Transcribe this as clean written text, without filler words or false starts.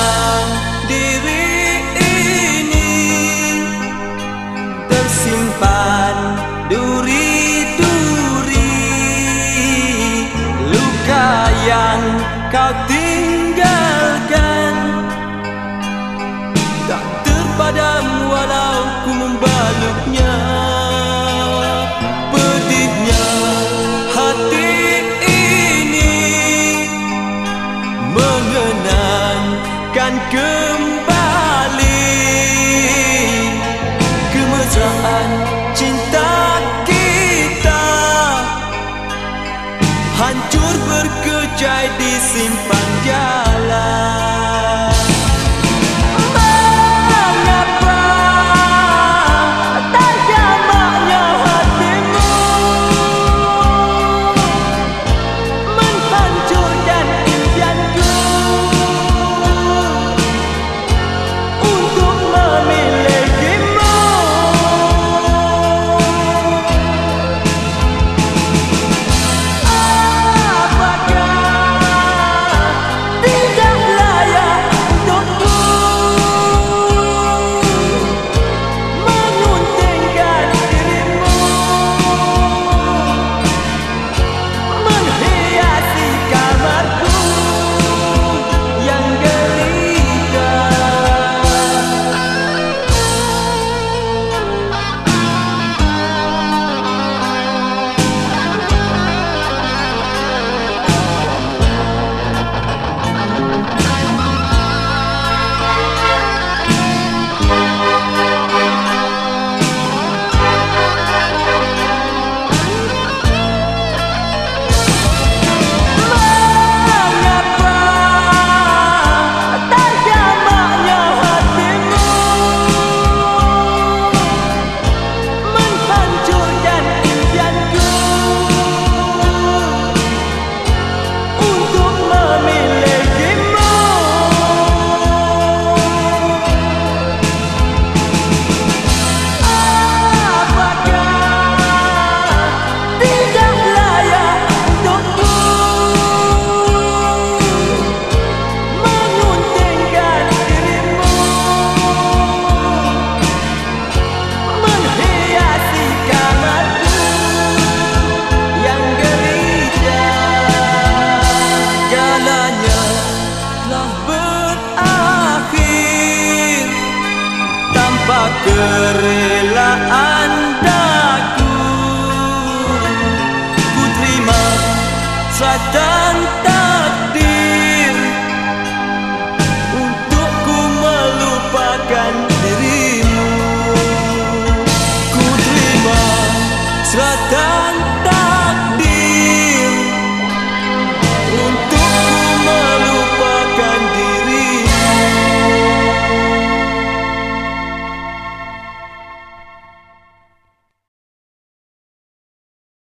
diri ini tersimpan duri-duri luka yang kau tinggalkan, tak terpadam walau ku membalutnya. Pedihnya hati ini mengenangkan kembali kemesraan cinta kita, hancur berkecai di simpang jalan. Mengapa tak jamaknya hatimu menghancurkan impianku untuk memilikimu? Kerelaan daku ku terima setan